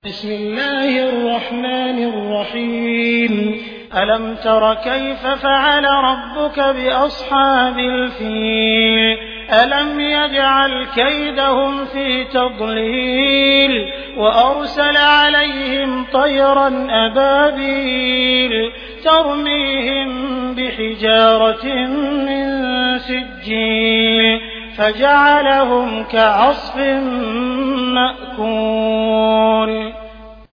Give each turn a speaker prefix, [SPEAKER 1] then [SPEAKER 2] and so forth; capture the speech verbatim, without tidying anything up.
[SPEAKER 1] بسم الله الرحمن الرحيم ألم تر كيف فعل ربك بأصحاب الفيل ألم يجعل كيدهم في تضليل وأرسل عليهم طيرا أبابيل ترميهم بحجارة من سجيل فجعلهم كعصف مأكول.